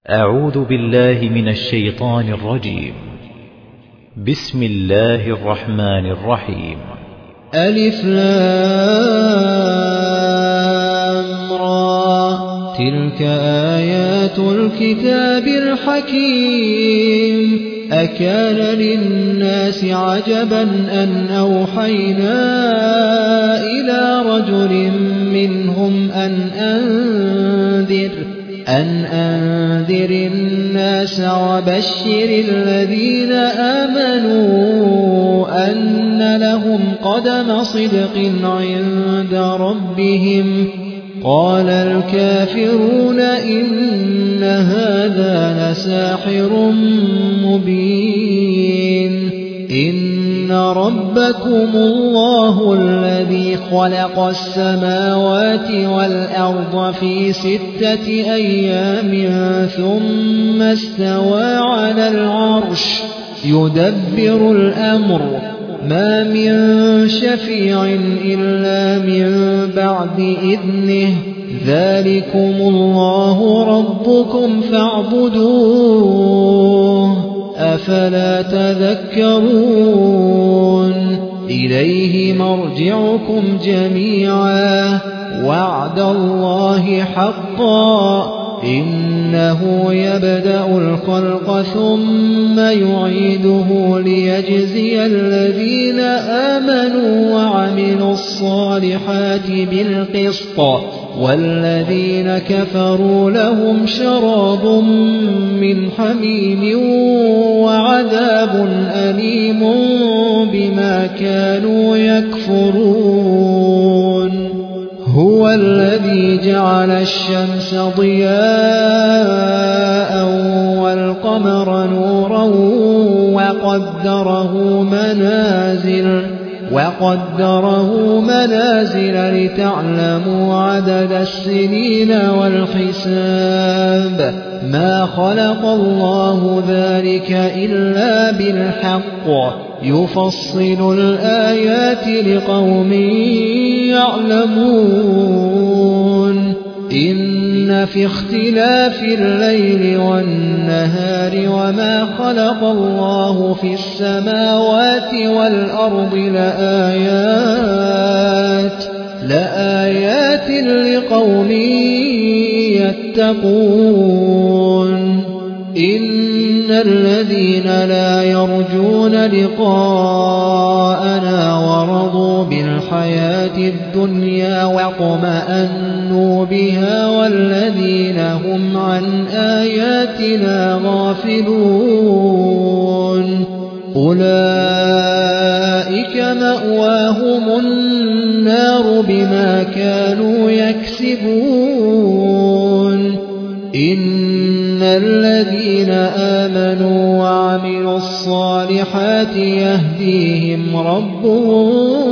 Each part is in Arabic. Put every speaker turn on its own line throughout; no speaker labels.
أعوذ بالله من الشيطان الرجيم. بسم الله الرحمن الرحيم.
ألف لام را، تلك آيات الكتاب الحكيم. أكان للناس عجبا أن أوحينا إلى رجل منهم أن أنذر الناس وبشر الذين آمنوا أن لهم قدم صدق عند ربهم. قال الكافرون إن هذا لساحر مبين. إن ربكم الله الذي خلق السماوات والأرض في 6 أيام ثم استوى على العرش يدبر الأمر، ما من شفيع إلا من بعد إذنه. ذلكم الله ربكم فاعبدوه، أفلا تذكرون. إليه مرجعكم جميعا، وعد الله حقا. إنه يبدأ الخلق ثم يعيده ليجزي الذين آمنوا وعملوا الصالحات بالقسط، والذين كفروا لهم شراب من حميم وعذاب أليم بما كانوا يكفرون. هو الذي جعل الشمس ضياء والقمر نورا وقدره منازل لتعلموا عدد السنين والحساب. ما خلق الله ذلك إلا بالحق، يفصل الآيات لقوم يعلمون. إن في اختلاف الليل والنهار وما خلق الله في السماوات والأرض لآيات لقوم يتقون. إن الذين لا يرجون لقاءنا ورضوا بالحياة الدنيا واطمأنوا بها والذين هم عن آياتنا غافلون، أولئك مأواهم النار بما كانوا يكسبون. إن الذين آمنوا وعملوا الصالحات يهديهم ربهم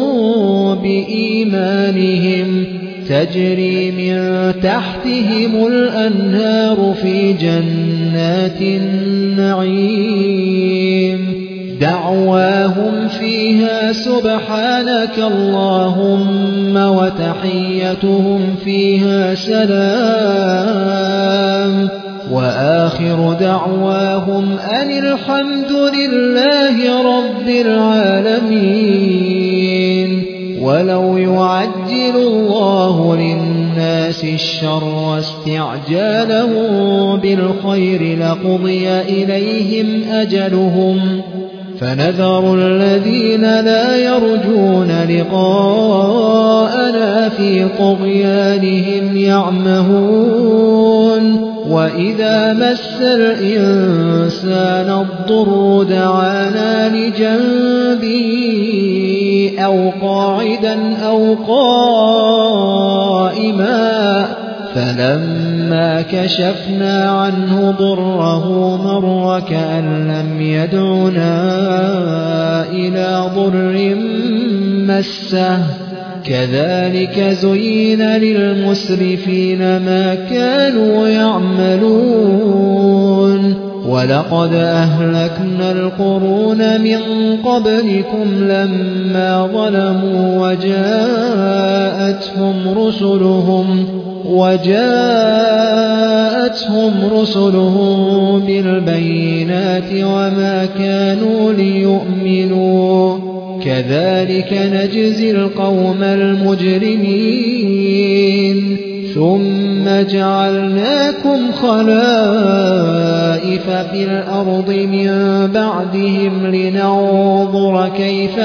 بإيمانهم، تجري من تحتهم الأنهار في جنات النعيم. دعواهم فيها سبحانك اللهم وتحيتهم فيها سلام، وآخر دعواهم أن الحمد لله رب العالمين. ولو يعجل الله للناس الشر استعجالهم بالخير لقضي إليهم أجلهم، فنذر الذين لا يرجون لقاءنا في طغيانهم يعمهون. وإذا مس الإنسان الضر دعانا لجنبه أو قاعدا أو قائما، فلما كشفنا عنه ضره مر كأن لم يدعنا إلى ضر مسه. كذلك زين للمسرفين ما كانوا يعملون. ولقد أهلكنا القرون من قبلكم لما ظلموا وجاءتهم رسلهم وجاءتهم رسلهم بالبينات وما كانوا ليؤمنوا كذلك نجزي القوم المجرمين ثم جعلناكم خلائف في الأرض من بعدهم لننظر كيف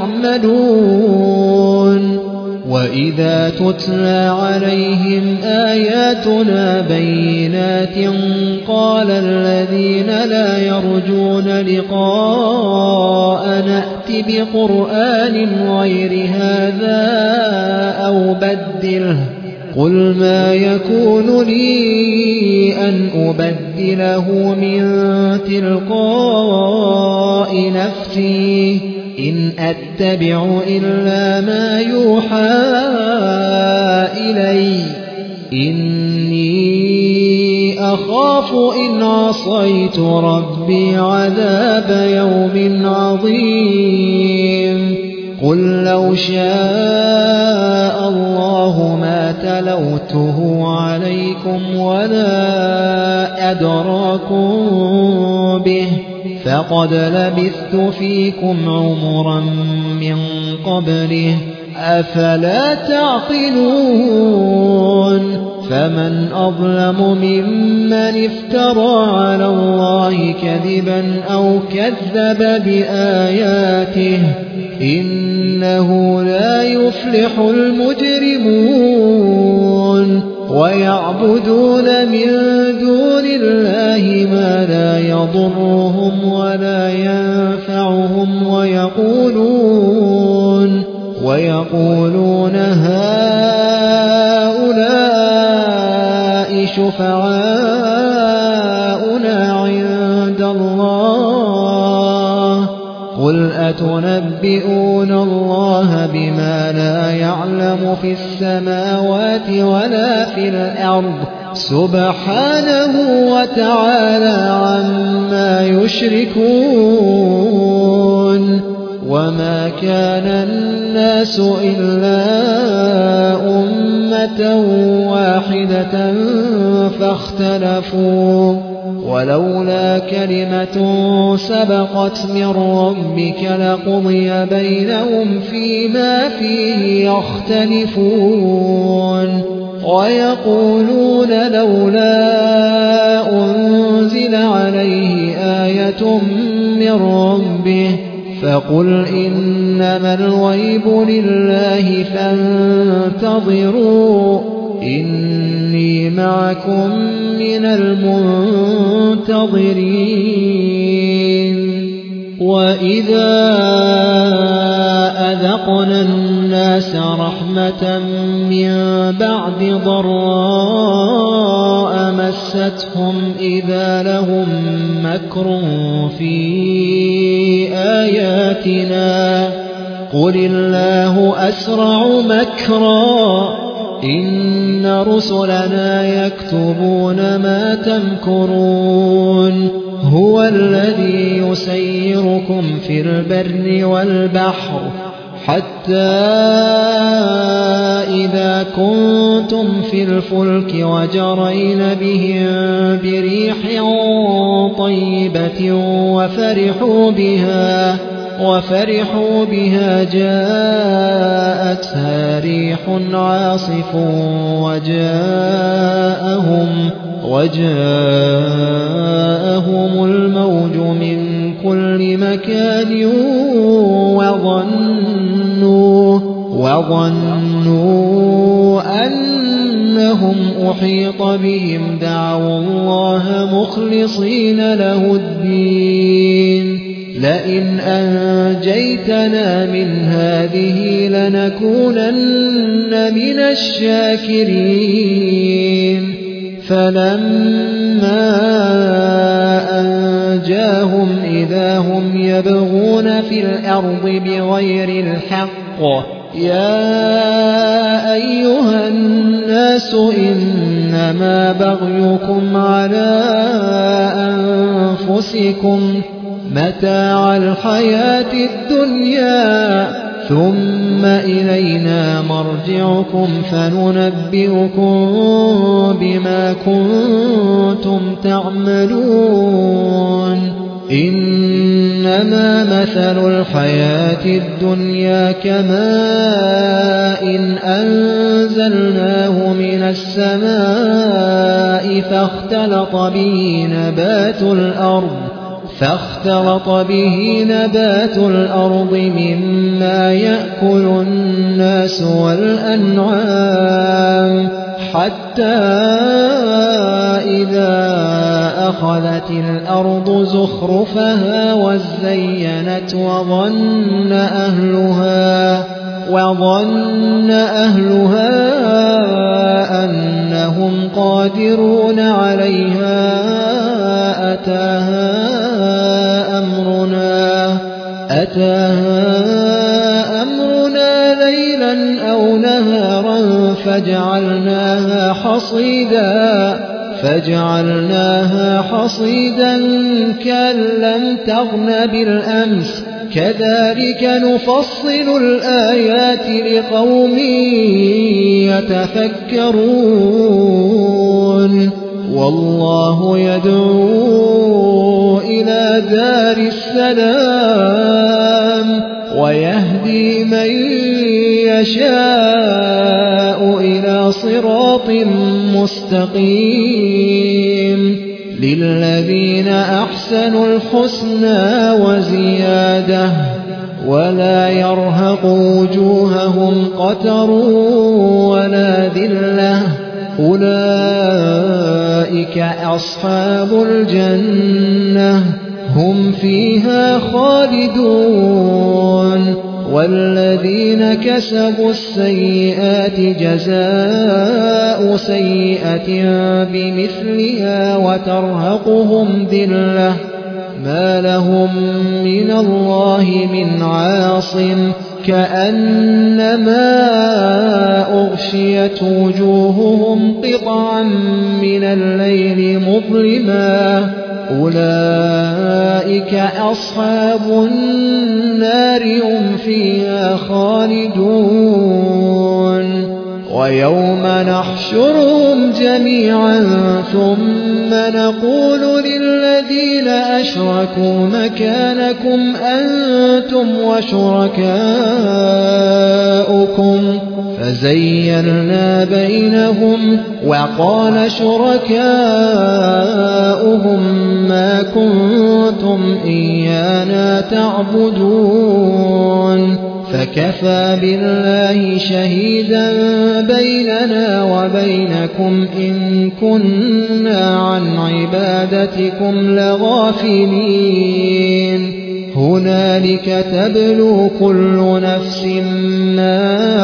تعملون وإذا تتلى عليهم آياتنا بينات قال الذين لا يرجون لقاء نأت بقرآن غير هذا أو بدله قل ما يكون لي أن أبدله من تلقاء نفسي إن أتبع إلا ما يوحى إلي إني أخاف إن عصيت ربي عذاب يوم عظيم قل لو شاء الله ما تلوته عليكم ولا أدراكم به فقد لبثت فيكم عمرا من قبله أفلا تعقلون فمن أظلم ممن افترى على الله كذبا أو كذب بآياته إنه لا يفلح المجرمون ويعبدون من دون الله ما لا يضرهم ولا ينفعهم ويقولون هؤلاء شفعاؤنا عند الله قل أتنبئون الله بما لا يعلم في السماوات ولا في الأرض سبحانه وتعالى عما يشركون وما كان الناس إلا أمة واحدة فاختلفوا ولولا كلمة سبقت من ربك لقضي بينهم فيما فيه يختلفون ويقولون لولا أنزل عليه آية من ربه فقل إنما الغيب لله فانتظروا إني معكم من المنتظرين وإذا أذقنا الناس رحمة من بعد ضراء مستهم إذا لهم مكر في آياتنا قل الله أسرع مكرا إن رسلنا يكتبون ما تمكرون هو الذي يسيركم في البر والبحر حتى إذا كنتم في الفلك وجرين بهم بريح طيبة وفرحوا بها جاءتها ريح عاصف وجاءهم الموج من كل مكان وظنوا أنهم أحيط بهم دعوا الله مخلصين له الدين لئن أنجيتنا من هذه لنكونن من الشاكرين فلما أنجاهم إذا هم يبغون في الأرض بغير الحق يا أيها الناس إنما بغيكم على أنفسكم متاع الحياة الدنيا ثم إلينا مرجعكم فننبئكم بما كنتم تعملون إنما مثل الحياة الدنيا كماء أنزلناه من السماء فاختلط به نبات الأرض مما يأكل الناس والأنعام حتى إذا أخذت الأرض زخرفها وزينت وظن أهلها أنهم قادرون عليها أتاها أمرنا ليلا أو نهارا فجعلناها حصيدا كأن لم تغن بالأمس كذلك نفصل الآيات لقوم يتفكرون والله يدعو إلى دار السلام ويهدي من يشاء إلى صراط مستقيم للذين أحسنوا الحسنى وزيادة ولا يرهق وجوههم قتر ولا ذلة أولئك أصحاب الجنة هم فيها خالدون والذين كسبوا السيئات جزاء سيئة بمثلها وترهقهم ذلة ما لهم من الله من عاصم كأنما أغشيت وجوههم قطعا من الليل مظلما أولئك أصحاب النار هم فيها خالدون ويوم نحشرهم جميعا ثم نقول للذين أشركوا مكانكم أنتم وشركاؤكم فزيّلنا بينهم وقال شركاؤهم ما كنتم إيانا تعبدون فكفى بالله شهيدا بيننا وبينكم إن كنا عن عبادتكم لغافلين هنالك تبلو كل نفس ما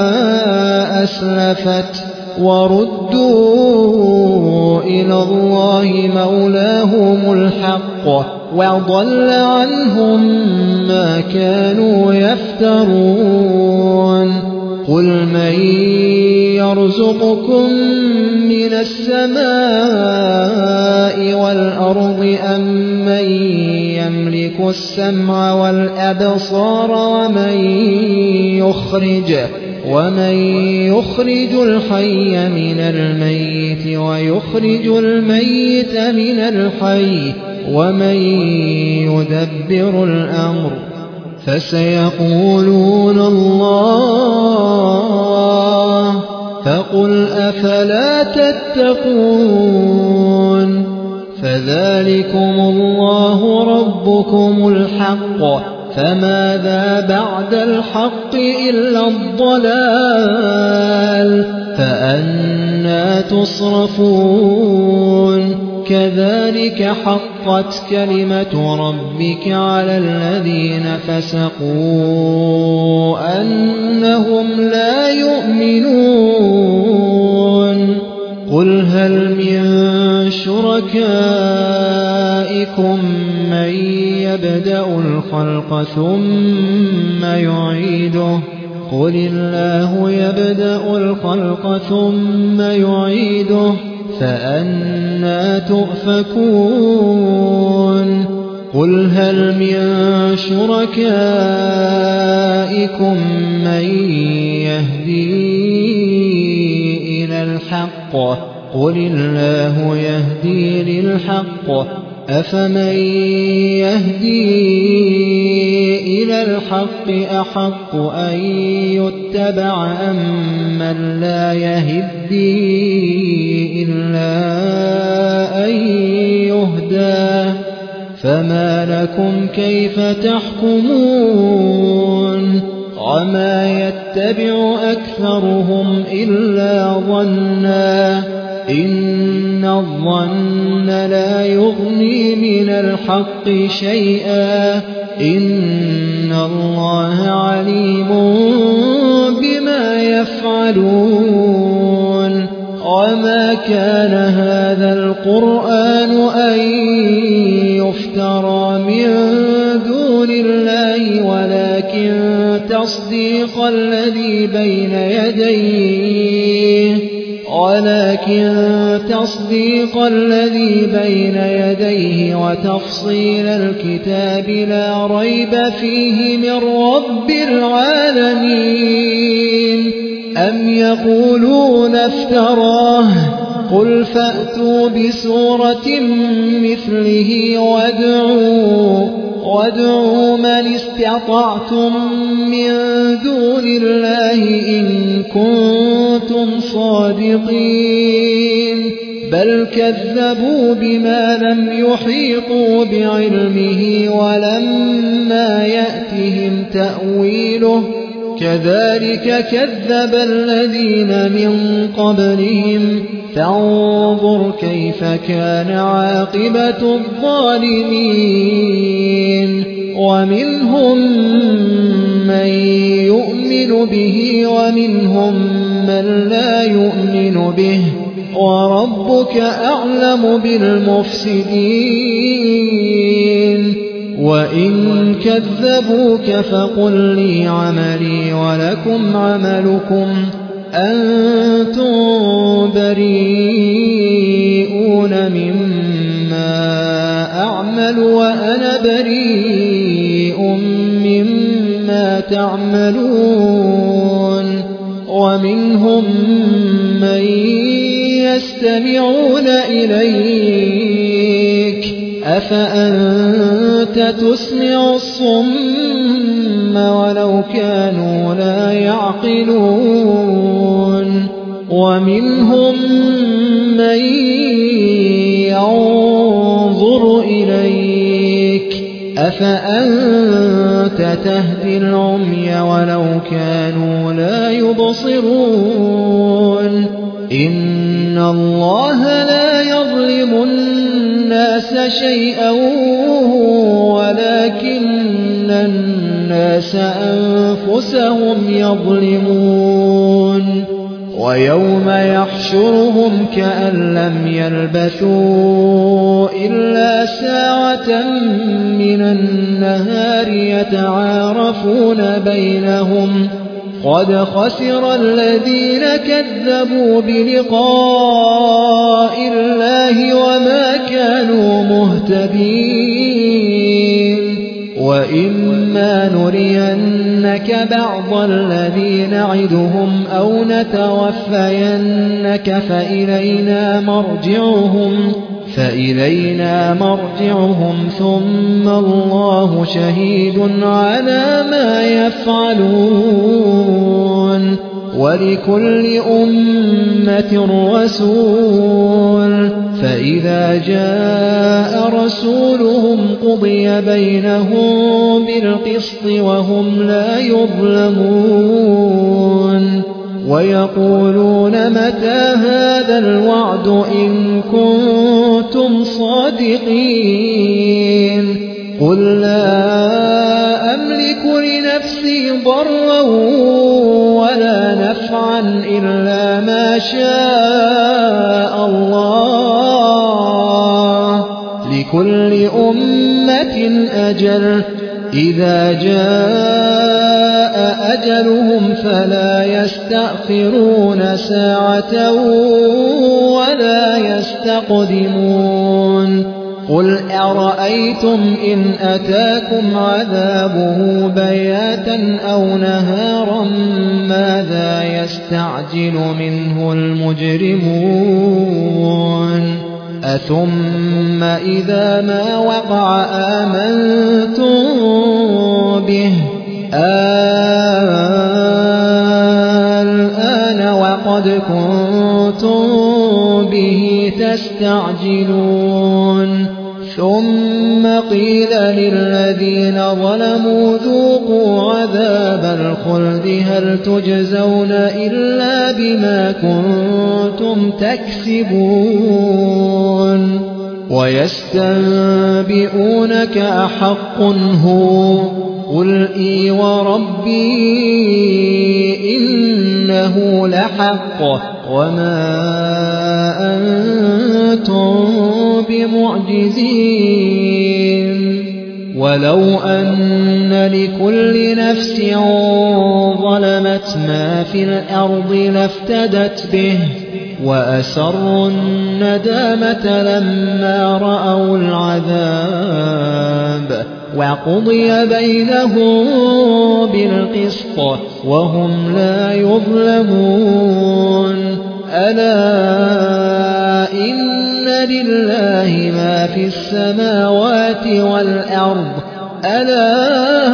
أسلفت وردوا إلى الله مولاهم الحق وضل عنهم ما كانوا يفترون قل من يرزقكم من السماء والأرض أم من يملك السمع والأبصار ومن يخرج الحي من الميت ويخرج الميت من الحي ومن يدبر الأمر فسيقولون الله فقل أفلا تتقون فذلكم الله ربكم الحق فماذا بعد الحق إلا الضلال فأنى تصرفون كذلك حقت كلمة ربك على الذين فسقوا أنهم لا يؤمنون قل هل من شركائكم من يبدأ الخلق ثم يعيده قل الله يبدأ الخلق ثم يعيده فأنى تؤفكون قل هل من شركائكم من يهدي إلى الحق قل الله يهدي للحق أفمن يهدي إلى الحق أحق أن يتبع أم من لا يهدي إلا أن يهدى فما لكم كيف تحكمون وما يتبع أكثرهم إلا ظنا إن الظن لا يغني من الحق شيئا إن الله عليم بما يفعلون وما كان هذا القرآن أن يفترى من دون الله ولكن تصديق الذي بين يديه وتفصيل الكتاب لا ريب فيه من رب العالمين أم يقولون افتراه قل فأتوا بسورة مثله وادعوا من استطعتم من دون الله إن كنتم صادقين بل كذبوا بما لم يحيطوا بعلمه ولما يأتهم تأويله كذلك كذب الذين من قبلهم فانظر كيف كان عاقبة الظالمين ومنهم من يؤمن به ومنهم من لا يؤمن به وربك أعلم بالمفسدين وإن كذبوك فقل لي عملي ولكم عملكم أنتم بريئون مما أعمل وأنا بريء مما تعملون ومنهم من يستمعون إليك أفأنت تسمع الصم ولو كانوا لا يعقلون ومنهم من ينظر إليك أفأنت تهدي العمي ولو كانوا لا يبصرون إن الله لا يظلم الناس شيئا ولكن الناس أنفسهم يظلمون ويوم يحشرهم كأن لم يلبثوا إلا ساعة من النهار يتعارفون بينهم قد خسر الذين كذبوا بلقاء الله وما كانوا مهتدين وإما نرينك بعض الذي نعدهم أو نتوفينك فإلينا مرجعهم ثم الله شهيد على ما يفعلون ولكل أمة رسول فإذا جاء رسولهم قضي بينهم بالقسط وهم لا يظلمون ويقولون متى هذا الوعد إن كنتم صادقين قل لا أملك لنفسي ضرا ولا نفعا إلا ما شاء الله لكل أمة أجل إذا جاء أجلهم فلا يستأخرون ساعة ولا يستقدمون قل أرأيتم إن أتاكم عذابه بياتا أو نهارا ماذا يستعجل منه المجرمون أثم إذا ما وقع آمنتم به الآن وقد كنتم به تستعجلون ثم قيل للذين ظلموا ذوقوا عذاب الخلد هل تجزون إلا بما كنتم تكسبون ويستنبئونك أحق هو قل إي وربي إنه لحق وما أنتم بمعجزين ولو أن لكل نفس ظلمت ما في الأرض لافتدت به وأسروا الندامة لما رأوا العذاب وقضي بينهم بالقسط وهم لا يظلمون ألا إن لله ما في السماوات والأرض ألا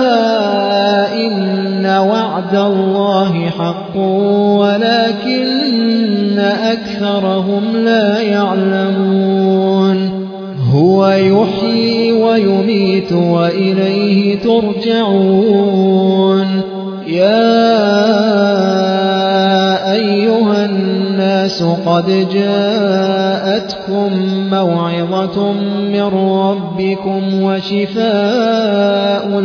إن وعد الله حق ولكن أكثرهم لا يعلمون هو يحيي ويميت وإليه ترجعون يا أيها الناس قد جاءتكم موعظة من ربكم وشفاء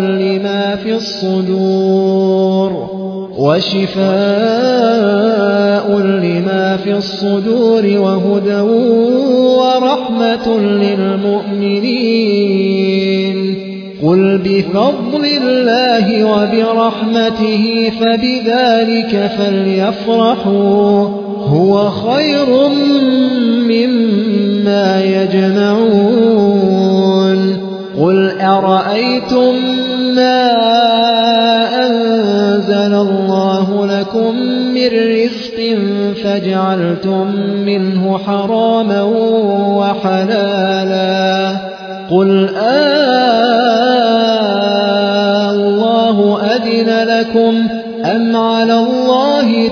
لما في الصدور وهدى ورحمة للمؤمنين قل بفضل الله وبرحمته فبذلك فليفرحوا هو خير مما يجمعون قل أرأيتم ما أنزل الله لكم من رزق فجعلتم منه حراما وحلالا قل الله أذن لكم أم على الله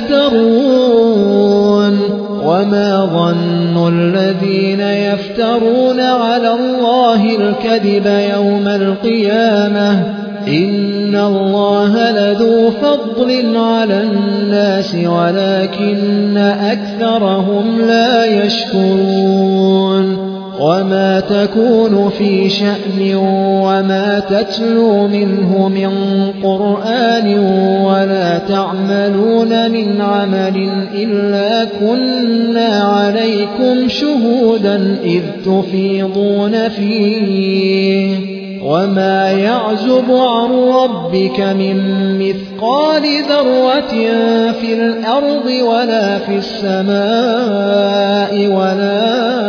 تفترون وما ظن الذين يفترون على الله الكذب يوم القيامة إن الله لذو فضل على الناس ولكن أكثرهم لا يشكرون وما تكون في شأن وما تتلو منه من قرآن ولا تعملون من عمل إلا كنا عليكم شهودا إذ تفيضون فيه وما يعزب عن ربك من مثقال ذرة في الأرض ولا في السماء ولا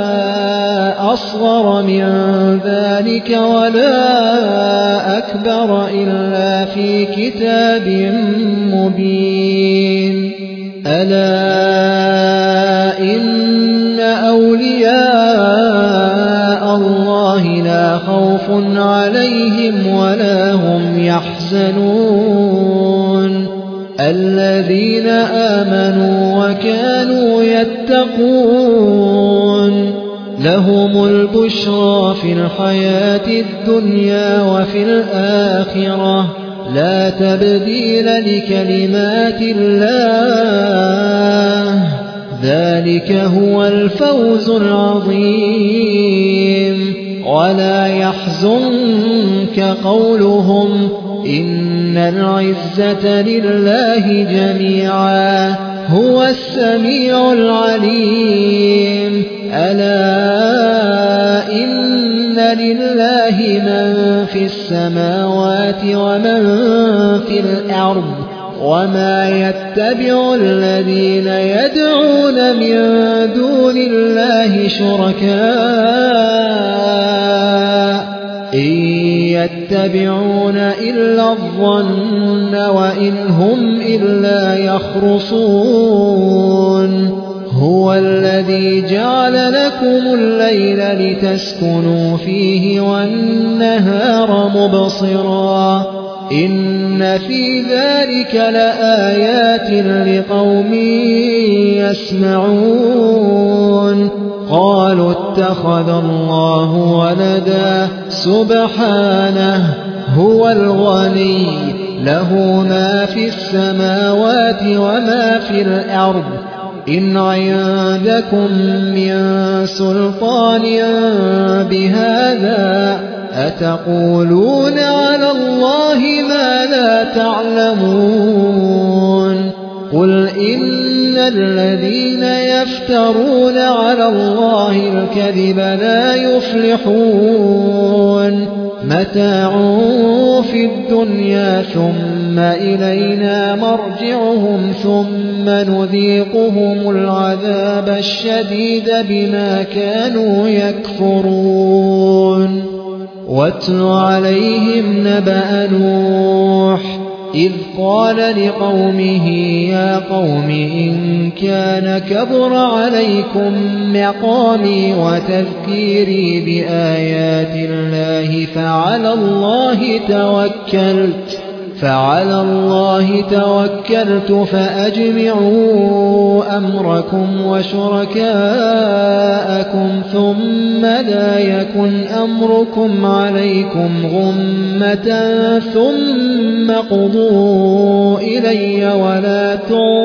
أصغر من ذلك ولا أكبر إلا في كتاب مبين ألا إن أولياء الله لا خوف عليهم ولا هم يحزنون الذين آمنوا وكانوا يتقون لهم البشرى في الحياة الدنيا وفي الآخرة لا تبديل لكلمات الله ذلك هو الفوز العظيم ولا يحزنك قولهم إن العزة لله جميعا هو السميع العليم ألا إن لله من في السماوات ومن في الأرض وما يتبع الذين يدعون من دون الله شركاء إن يتبعون إلا الظن وإن هم إلا يخرصون هو الذي جعل لكم الليل لتسكنوا فيه والنهار مبصرا إن في ذلك لآيات لقوم يسمعون قالوا اتخذ الله ولدا سبحانه هو الغني له ما في السماوات وما في الأرض إن عندكم من سلطان بهذا أتقولون على الله ما لا تعلمون قل إن الذين يفترون على الله الكذب لا يفلحون متاع في الدنيا ثم إلينا مرجعهم ثم نذيقهم العذاب الشديد بما كانوا يكفرون واتل عليهم نبأ نوح إذ قال لقومه يا قوم إن كان كبر عليكم مقامي وتذكيري بآيات الله فعلى الله توكلت فأجمعوا أمركم وشركاءكم ثم لا يكن أمركم عليكم غمة ثم قضوا إلي ولا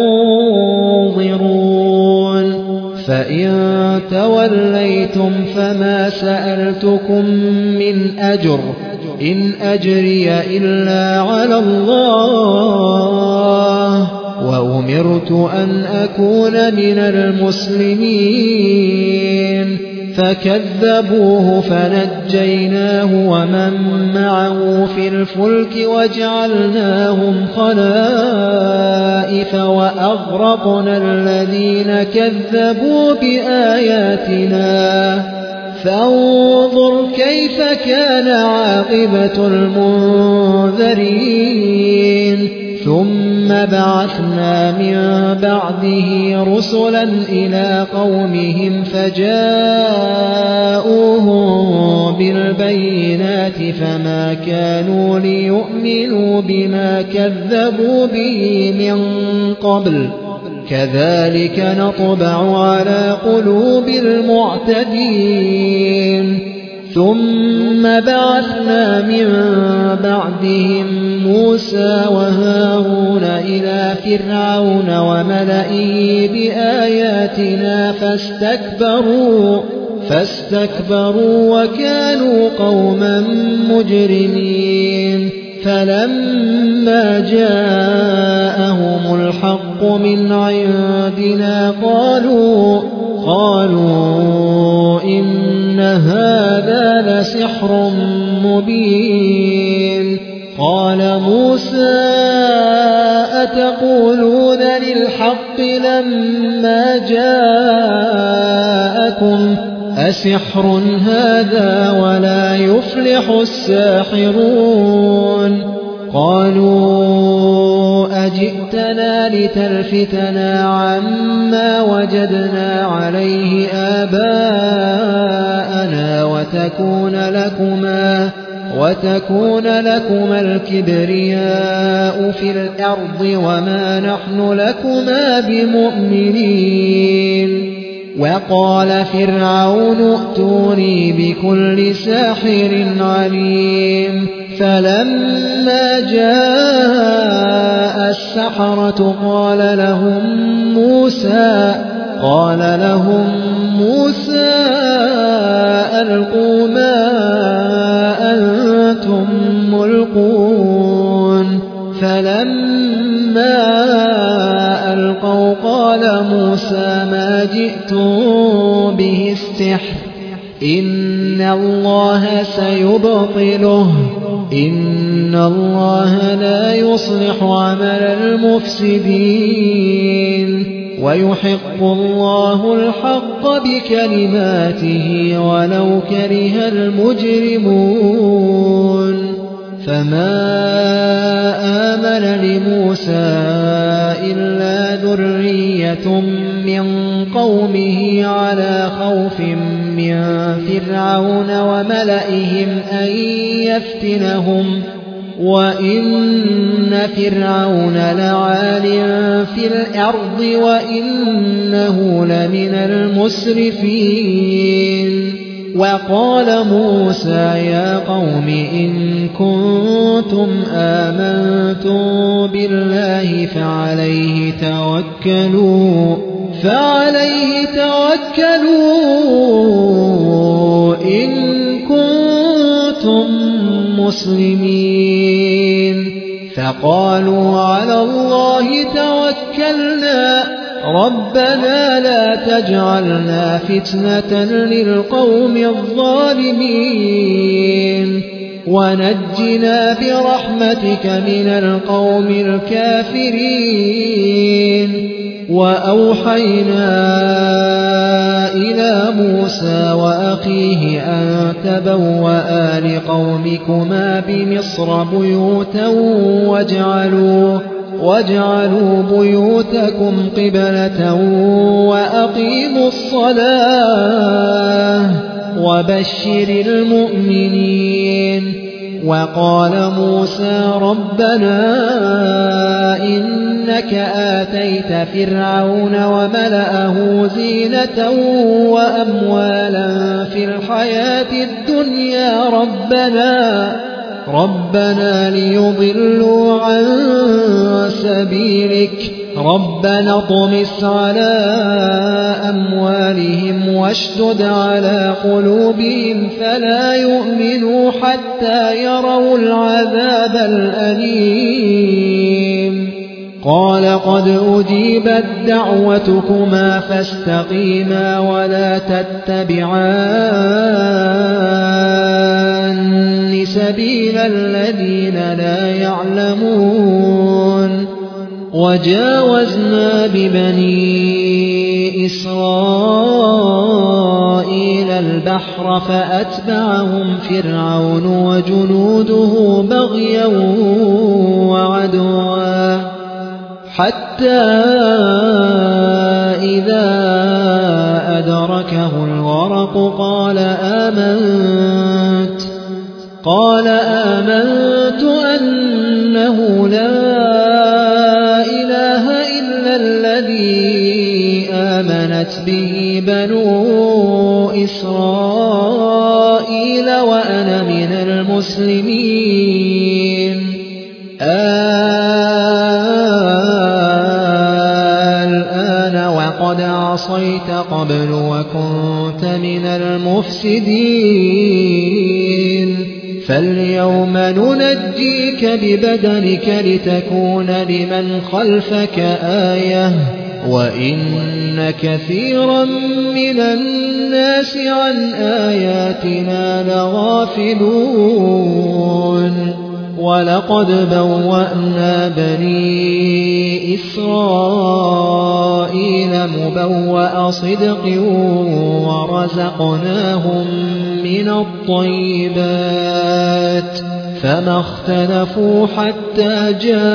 تنظرون فإن توليتم فما سألتكم من أجر إن أجري إلا على الله وأمرت أن أكون من المسلمين فكذبوه فنجيناه ومن معه في الفلك وجعلناهم خلائف وأغرقنا الذين كذبوا بآياتنا فانظر كيف كان عاقبة المنذرين ثم بعثنا من بعده رسلا إلى قومهم فجاءوهم بالبينات فما كانوا ليؤمنوا بما كذبوا به من قبل كذلك نطبع على قلوب المعتدين ثم بعثنا من بعدهم موسى وهارون إلى فرعون وملئه بآياتنا فاستكبروا وكانوا قوما مجرمين فلما جاءهم الحق من عندنا قالوا إن هذا لسحر مبين قال موسى أتقولون للحق لما جاءكم أسحر هذا ولا يفلح الساحرون قالوا أجئتنا لتلفتنا عما وجدنا عليه آباءنا وتكون لكما الكبرياء في الأرض وما نحن لكما بمؤمنين وقال فرعون ائتوني بكل ساحر عليم فلما جاء السحرة قال لهم موسى ألقوا ما أنتم ملقون فلما ألقوا قال موسى ما جئتم به السحر إن الله سيبطله إن الله لا يصلح عمل المفسدين ويحق الله الحق بكلماته ولو كره المجرمون فما آمن لموسى إلا ذرية من قومه على خوف من فرعون وملئهم أن يفتنهم وإن فرعون لعال في الأرض وإنه لمن المسرفين وقال موسى يا قوم إن كنتم آمنتم بالله فعليه توكلوا إن كنتم مسلمين فقالوا على الله توكلنا ربنا لا تجعلنا فتنة للقوم الظالمين ونجنا برحمتك من القوم الكافرين وأوحينا إلى موسى وأخيه أن تبوأ لقومكما بمصر بيوتا واجعلوا بيوتكم قبلة وأقيموا الصلاة وبشر المؤمنين وقال موسى ربنا إنك آتيت فرعون وملأه زينة وأموالا في الحياة الدنيا ربنا ليضلوا عن سبيلك ربنا اطمس على أموالهم واشدد على قلوبهم فلا يؤمنوا حتى يروا العذاب الأليم قال قد أجيبت دعوتكما فاستقيما ولا تتبعان سبيل الذين لا يعلمون وجاوزنا ببني إسرائيل البحر فأتبعهم فرعون وجنوده بغيا وعدوا حتى إذا أدركه الغرق قال آمنت أنه لا إله إلا الذي آمنت به بنو إسرائيل وأنا من المسلمين الآن وقد عصيت قبل وكنت من المفسدين فاليوم ننجيك ببدنك لتكون لمن خلفك آية وإن كثيرا من الناس عن آياتنا لغافلون ولقد بوأنا بني إسرائيل مبوأ صدق ورزقناهم من الطيبات فما اختلفوا حتى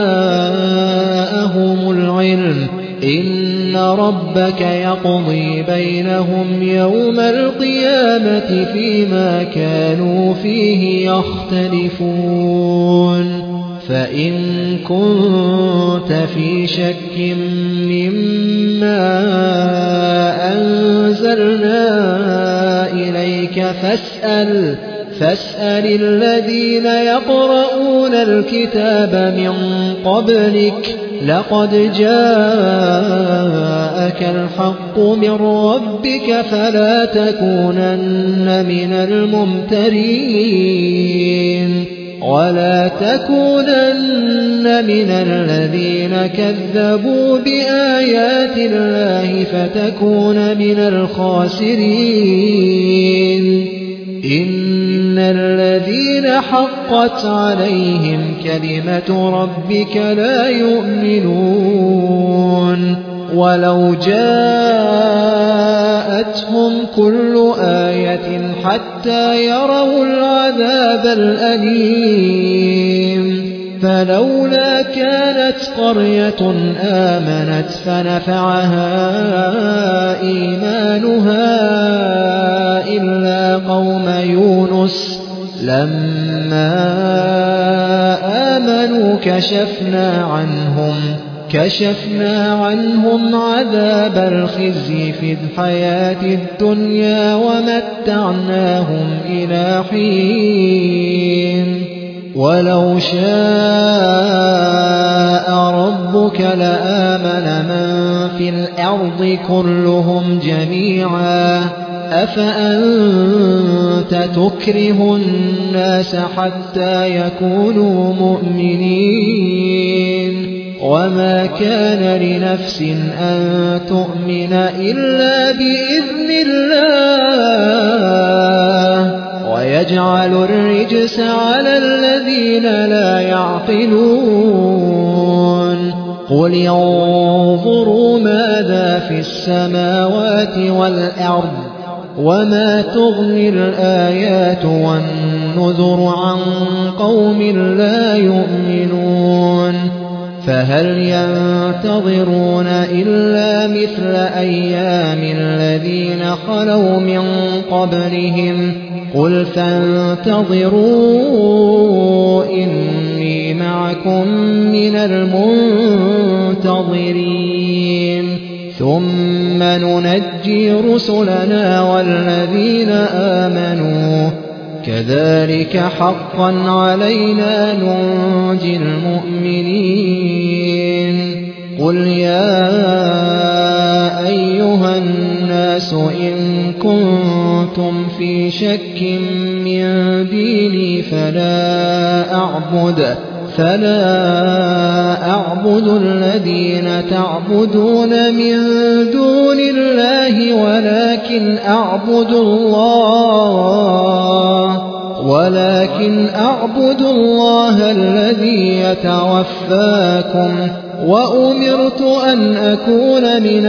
جاءهم العلم إن ربك يقضي بينهم يوم القيامة فيما كانوا فيه يختلفون فإن كنت في شك مما أنزلنا إليك فاسأل الذين يقرؤون الكتاب من قبلك لقد جاءك الحق من ربك فلا تكونن من الممترين ولا تكونن من الذين كذبوا بآيات الله فتكون من الخاسرين إن الذين حقت عليهم كلمة ربك لا يؤمنون ولو جاءتهم كل آية حتى يروا العذاب الأليم فلولا كانت قرية آمنت فنفعها إيمانها إلا قوم يونس لما آمنوا كشفنا عنهم عذاب الخزي في الحياة الدنيا ومتعناهم إلى حين ولو شاء ربك لآمن من في الأرض كلهم جميعا أفأنت تكره الناس حتى يكونوا مؤمنين وما كان لنفس أن تؤمن إلا بإذن الله ويجعل الرجس على الذين لا يعقلون قل انظروا ماذا في السماوات والأرض وما تغني الآيات والنذر عن قوم لا يؤمنون فهل ينتظرون إلا مثل أيام الذين خلوا من قبلهم قل فانتظروا إني معكم من المنتظرين ثم ننجي رسلنا والذين آمنوا كذلك حقا علينا ننجي المؤمنين قل يا أيها الناس إن كنتم في شك من ديني فلا أعبد الذين تعبدون من دون الله ولكن أعبد الله الذي يتوفاكم وأمرت أن أكون من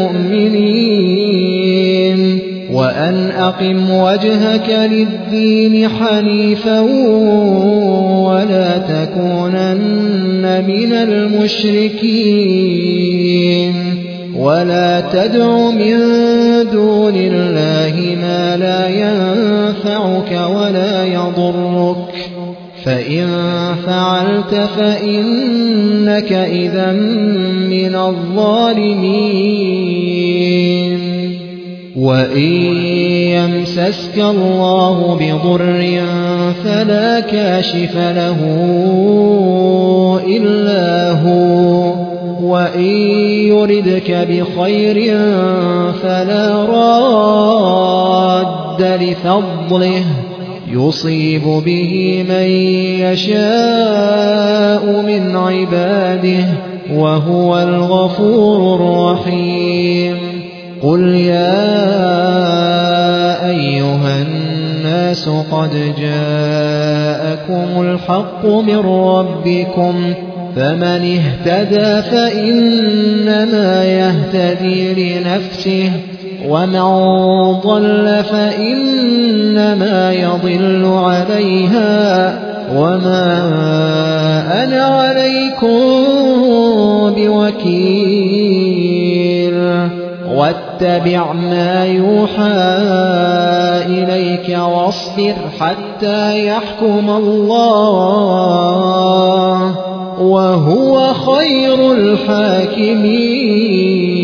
المؤمنين وأن أقم وجهك للدين حنيفا ولا تكونن من المشركين ولا تدع من دون الله ما لا ينفعك ولا يضرك فإن فعلت فإنك إذا من الظالمين وإن يمسسك الله بضر فلا كاشف له إلا هو وإن يردك بخير فلا راد لفضله يصيب به من يشاء من عباده وهو الغفور الرحيم قل يا أيها الناس قد جاءكم الحق من ربكم فمن اهتدى فإنما يهتدي لنفسه ومن ضل فإنما يضل عليها وما أنا عليكم بوكيل واتبع ما يوحى إليك واصبر حتى يحكم الله وهو خير الحاكمين